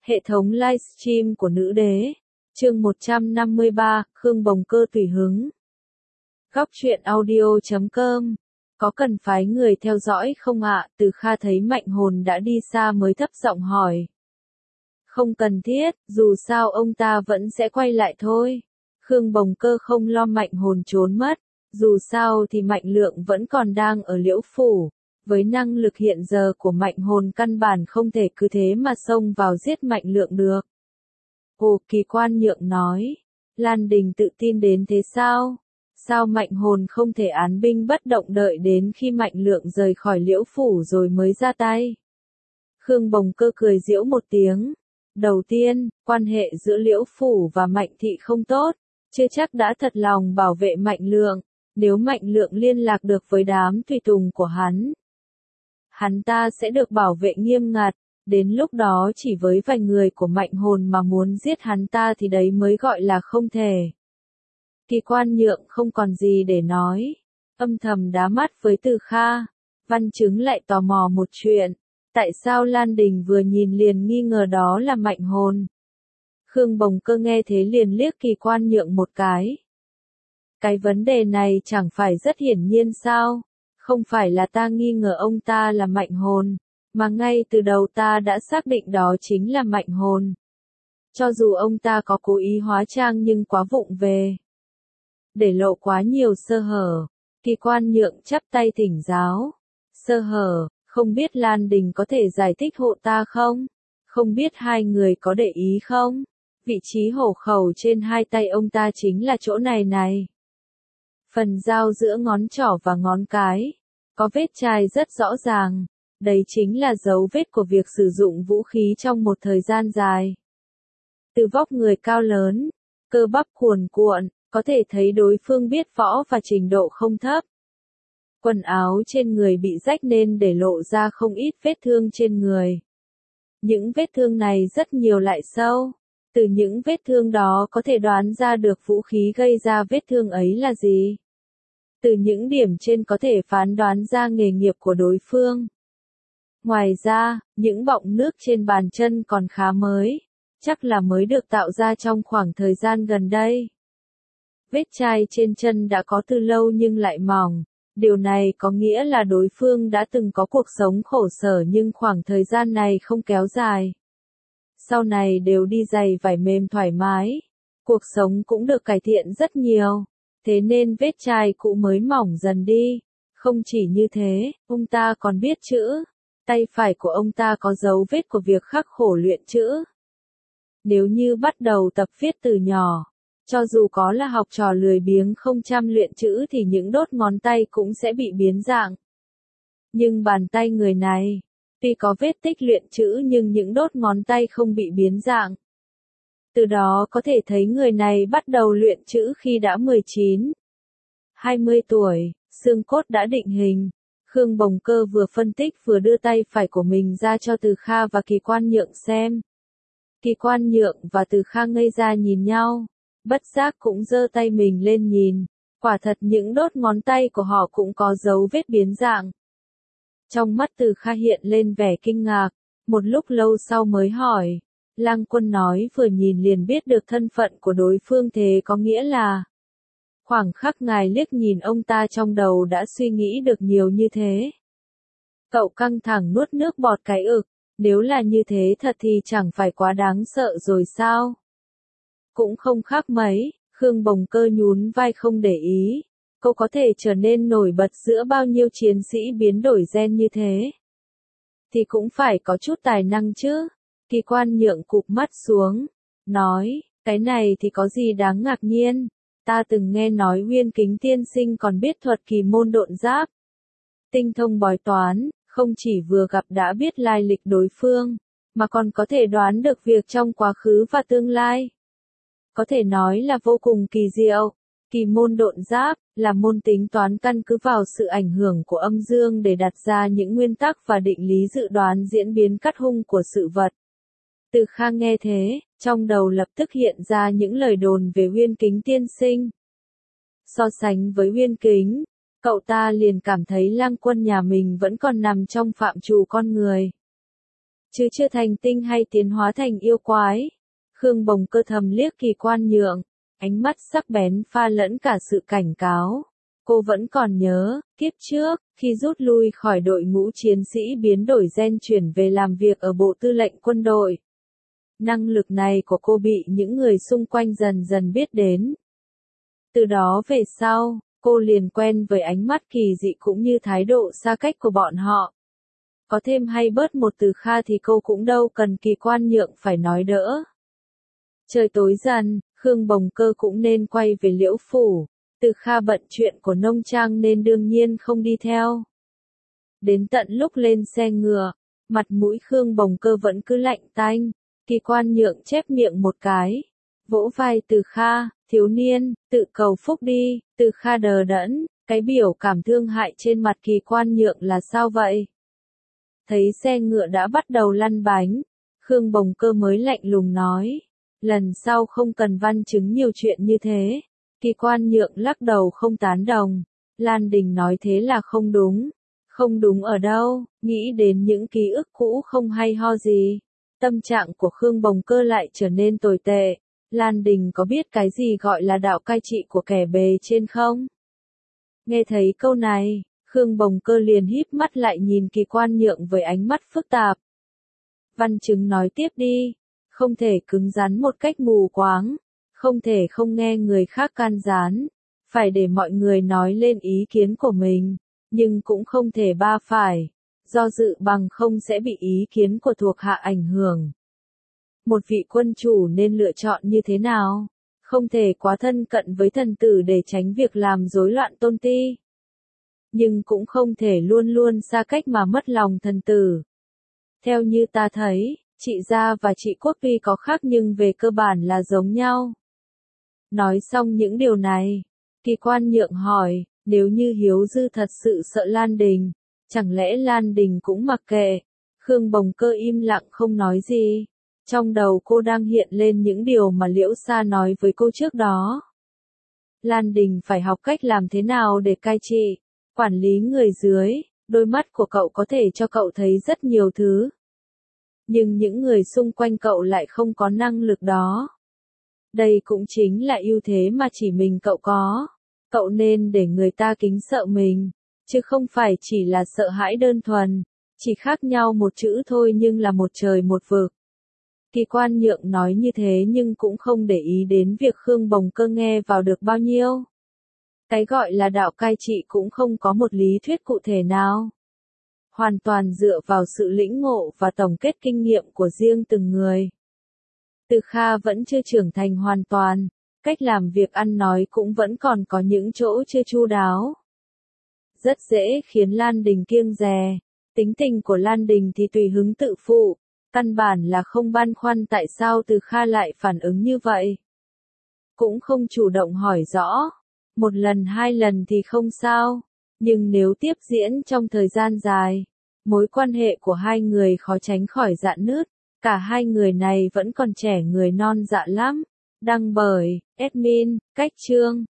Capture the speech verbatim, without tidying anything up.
Hệ thống livestream của nữ đế. Chương một trăm năm mươi ba, Khương Bồng Cơ tùy hứng. Góc truyện audio chấm com. Có cần phái người theo dõi không ạ? Từ Kha thấy Mạnh Hồn đã đi xa mới thấp giọng hỏi. Không cần thiết, dù sao ông ta vẫn sẽ quay lại thôi. Khương Bồng Cơ không lo Mạnh Hồn trốn mất. Dù sao thì Mạnh Lượng vẫn còn đang ở Liễu Phủ. Với năng lực hiện giờ của Mạnh Hồn căn bản không thể cứ thế mà xông vào giết Mạnh Lượng được. Ồ, Kỳ Quan Nhượng nói. Lan Đình tự tin đến thế sao? Sao Mạnh Hồn không thể án binh bất động đợi đến khi Mạnh Lượng rời khỏi Liễu Phủ rồi mới ra tay? Khương Bồng Cơ cười giễu một tiếng. Đầu tiên, quan hệ giữa Liễu Phủ và Mạnh Thị không tốt, chưa chắc đã thật lòng bảo vệ Mạnh Lượng. Nếu Mạnh Lượng liên lạc được với đám tùy tùng của hắn, hắn ta sẽ được bảo vệ nghiêm ngặt. Đến lúc đó chỉ với vài người của Mạnh Hồn mà muốn giết hắn ta thì đấy mới gọi là không thể. Kỳ Quan Nhượng không còn gì để nói, âm thầm đá mắt với Từ Kha. Văn Chứng lại tò mò một chuyện, tại sao Lan Đình vừa nhìn liền nghi ngờ đó là Mạnh Hồn? Khương Bồng Cơ nghe thế liền liếc Kỳ Quan Nhượng một cái. Cái vấn đề này chẳng phải rất hiển nhiên sao? Không phải là ta nghi ngờ ông ta là Mạnh Hồn, mà ngay từ đầu ta đã xác định đó chính là Mạnh Hồn. Cho dù ông ta có cố ý hóa trang nhưng quá vụng về, để lộ quá nhiều sơ hở. Kỳ Quan Nhượng chắp tay thỉnh giáo. Sơ hở, không biết Lan Đình có thể giải thích hộ ta không? Không biết hai người có để ý không? Vị trí hổ khẩu trên hai tay ông ta chính là chỗ này này. Phần giao giữa ngón trỏ và ngón cái, có vết chai rất rõ ràng. Đấy chính là dấu vết của việc sử dụng vũ khí trong một thời gian dài. Từ vóc người cao lớn, cơ bắp cuồn cuộn, có thể thấy đối phương biết võ và trình độ không thấp. Quần áo trên người bị rách nên để lộ ra không ít vết thương trên người. Những vết thương này rất nhiều lại sâu. Từ những vết thương đó có thể đoán ra được vũ khí gây ra vết thương ấy là gì. Từ những điểm trên có thể phán đoán ra nghề nghiệp của đối phương. Ngoài ra, những bọng nước trên bàn chân còn khá mới, chắc là mới được tạo ra trong khoảng thời gian gần đây. Vết chai trên chân đã có từ lâu nhưng lại mỏng, điều này có nghĩa là đối phương đã từng có cuộc sống khổ sở nhưng khoảng thời gian này không kéo dài. Sau này đều đi giày vải mềm thoải mái, cuộc sống cũng được cải thiện rất nhiều, thế nên vết chai cũ mới mỏng dần đi. Không chỉ như thế, ông ta còn biết chữ. Tay phải của ông ta có dấu vết của việc khắc khổ luyện chữ. Nếu như bắt đầu tập viết từ nhỏ, cho dù có là học trò lười biếng không chăm luyện chữ thì những đốt ngón tay cũng sẽ bị biến dạng. Nhưng bàn tay người này, tuy có vết tích luyện chữ nhưng những đốt ngón tay không bị biến dạng. Từ đó có thể thấy người này bắt đầu luyện chữ khi đã mười chín, hai mươi tuổi, xương cốt đã định hình. Khương Bồng Cơ vừa phân tích vừa đưa tay phải của mình ra cho Từ Kha và Kỳ Quan Nhượng xem. Kỳ Quan Nhượng và Từ Kha ngây ra nhìn nhau, bất giác cũng giơ tay mình lên nhìn. Quả thật những đốt ngón tay của họ cũng có dấu vết biến dạng. Trong mắt Từ Kha hiện lên vẻ kinh ngạc, một lúc lâu sau mới hỏi. Lang Quân nói vừa nhìn liền biết được thân phận của đối phương, thế có nghĩa là... Khoảng khắc ngài liếc nhìn ông ta trong đầu đã suy nghĩ được nhiều như thế. Cậu căng thẳng nuốt nước bọt cái ực, nếu là như thế thật thì chẳng phải quá đáng sợ rồi sao? Cũng không khác mấy, Khương Bồng Cơ nhún vai không để ý. Cô có thể trở nên nổi bật giữa bao nhiêu chiến sĩ biến đổi gen như thế? Thì cũng phải có chút tài năng chứ. Kỳ Quan Nhượng cụp mắt xuống, nói, cái này thì có gì đáng ngạc nhiên. Ta từng nghe nói Uyên Kính tiên sinh còn biết thuật kỳ môn độn giáp. Tinh thông bói toán, không chỉ vừa gặp đã biết lai lịch đối phương, mà còn có thể đoán được việc trong quá khứ và tương lai. Có thể nói là vô cùng kỳ diệu. Kỳ môn độn giáp là môn tính toán căn cứ vào sự ảnh hưởng của âm dương để đặt ra những nguyên tắc và định lý dự đoán diễn biến cắt hung của sự vật. Từ Kha nghe thế, trong đầu lập tức hiện ra những lời đồn về Uyên Kính tiên sinh. So sánh với Uyên Kính, cậu ta liền cảm thấy Lang Quân nhà mình vẫn còn nằm trong phạm trù con người. chứ chưa thành tinh hay tiến hóa thành yêu quái. Khương Bồng Cơ thầm liếc Kỳ Quan Nhượng, ánh mắt sắc bén pha lẫn cả sự cảnh cáo. Cô vẫn còn nhớ, kiếp trước, khi rút lui khỏi đội ngũ chiến sĩ biến đổi gen chuyển về làm việc ở Bộ Tư lệnh Quân đội. Năng lực này của cô bị những người xung quanh dần dần biết đến. Từ đó về sau, cô liền quen với ánh mắt kỳ dị cũng như thái độ xa cách của bọn họ. Có thêm hay bớt một từ Kha thì cô cũng đâu cần Kỳ Quan Nhượng phải nói đỡ. Trời tối dần, Khương Bồng Cơ cũng nên quay về Liễu Phủ. Từ Kha bận chuyện của nông trang nên đương nhiên không đi theo. Đến tận lúc lên xe ngựa, mặt mũi Khương Bồng Cơ vẫn cứ lạnh tanh. Kỳ Quan Nhượng chép miệng một cái, vỗ vai Từ Kha, thiếu niên, tự cầu phúc đi. Từ Kha đờ đẫn, cái biểu cảm thương hại trên mặt Kỳ Quan Nhượng là sao vậy? Thấy xe ngựa đã bắt đầu lăn bánh, Khương Bồng Cơ mới lạnh lùng nói, lần sau không cần văn chứng nhiều chuyện như thế. Kỳ Quan Nhượng lắc đầu không tán đồng, Lan Đình nói thế là không đúng. Không đúng ở đâu, nghĩ đến những ký ức cũ không hay ho gì. Tâm trạng của Khương Bồng Cơ lại trở nên tồi tệ. Lan Đình có biết cái gì gọi là đạo cai trị của kẻ bề trên không? Nghe thấy câu này, Khương Bồng Cơ liền híp mắt lại nhìn Kỳ Quan Nhượng với ánh mắt phức tạp. Văn chứng nói tiếp đi, không thể cứng rắn một cách mù quáng, không thể không nghe người khác can gián, phải để mọi người nói lên ý kiến của mình, nhưng cũng không thể ba phải, do dự bằng không sẽ bị ý kiến của thuộc hạ ảnh hưởng. Một vị quân chủ nên lựa chọn như thế nào? Không thể quá thân cận với thần tử để tránh việc làm rối loạn tôn ti. Nhưng cũng không thể luôn luôn xa cách mà mất lòng thần tử. Theo như ta thấy, Trị Gia và Trị Quốc tuy có khác nhưng về cơ bản là giống nhau. Nói xong những điều này, Kỳ Quan Nhượng hỏi, nếu như Hiếu Dư thật sự sợ Lan Đình, chẳng lẽ Lan Đình cũng mặc kệ? Khương Bồng Cơ im lặng không nói gì. Trong đầu cô đang hiện lên những điều mà Liễu Sa nói với cô trước đó. Lan Đình phải học cách làm thế nào để cai trị, quản lý người dưới, đôi mắt của cậu có thể cho cậu thấy rất nhiều thứ. Nhưng những người xung quanh cậu lại không có năng lực đó. Đây cũng chính là ưu thế mà chỉ mình cậu có. Cậu nên để người ta kính sợ mình, chứ không phải chỉ là sợ hãi đơn thuần, chỉ khác nhau một chữ thôi nhưng là một trời một vực. Kỳ Quan Nhượng nói như thế nhưng cũng không để ý đến việc Khương Bồng Cơ nghe vào được bao nhiêu. Cái gọi là đạo cai trị cũng không có một lý thuyết cụ thể nào. Hoàn toàn dựa vào sự lĩnh ngộ và tổng kết kinh nghiệm của riêng từng người. Từ Kha vẫn chưa trưởng thành hoàn toàn, cách làm việc ăn nói cũng vẫn còn có những chỗ chưa chu đáo. Rất dễ khiến Lan Đình kiêng dè, tính tình của Lan Đình thì tùy hứng tự phụ, căn bản là không băn khoăn tại sao Từ Kha lại phản ứng như vậy. Cũng không chủ động hỏi rõ, một lần hai lần thì không sao, nhưng nếu tiếp diễn trong thời gian dài, mối quan hệ của hai người khó tránh khỏi rạn nứt. Cả hai người này vẫn còn trẻ người non dạ lắm. Đăng bởi admin, Cách Chương.